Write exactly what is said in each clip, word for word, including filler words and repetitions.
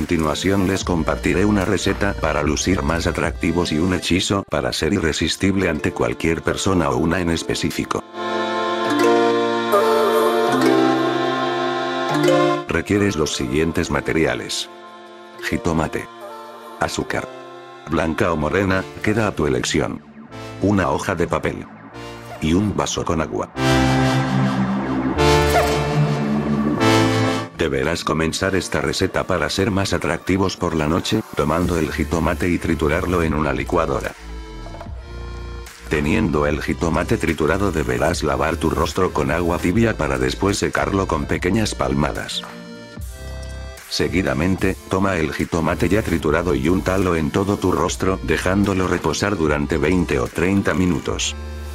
continuación les compartiré una receta para lucir más atractivos y un hechizo para ser irresistible ante cualquier persona o una en específico. Requieres los siguientes materiales: jitomate, azúcar, blanca o morena, queda a tu elección, una hoja de papel y un vaso con agua. Deberás comenzar esta receta para ser más atractivos por la noche, tomando el jitomate y triturarlo en una licuadora. Teniendo el jitomate triturado, deberás lavar tu rostro con agua tibia para después secarlo con pequeñas palmadas. Seguidamente, toma el jitomate ya triturado y úntalo en todo tu rostro, dejándolo reposar durante veinte o treinta minutos.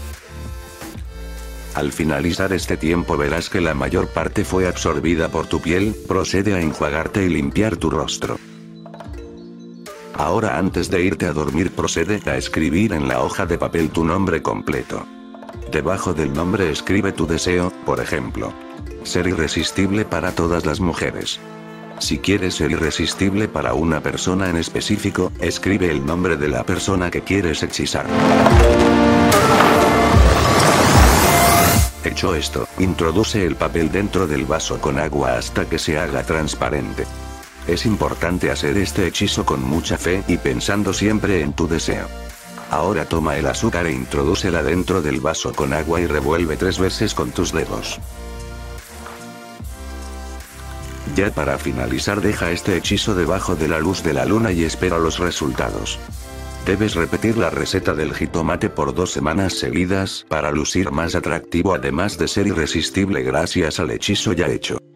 Al finalizar este tiempo verás que la mayor parte fue absorbida por tu piel. Procede a enjuagarte y limpiar tu rostro. Ahora, antes de irte a dormir, procede a escribir en la hoja de papel tu nombre completo. Debajo del nombre escribe tu deseo, por ejemplo, ser irresistible para todas las mujeres. Si quieres ser irresistible para una persona en específico, escribe el nombre de la persona que quieres hechizar. Hecho esto, introduce el papel dentro del vaso con agua hasta que se haga transparente. Es importante hacer este hechizo con mucha fe y pensando siempre en tu deseo. Ahora toma el azúcar e introdúcela dentro del vaso con agua y revuelve tres veces con tus dedos. Ya para finalizar, deja este hechizo debajo de la luz de la luna y espera los resultados. Debes repetir la receta del jitomate por dos semanas seguidas para lucir más atractivo, además de ser irresistible gracias al hechizo ya hecho.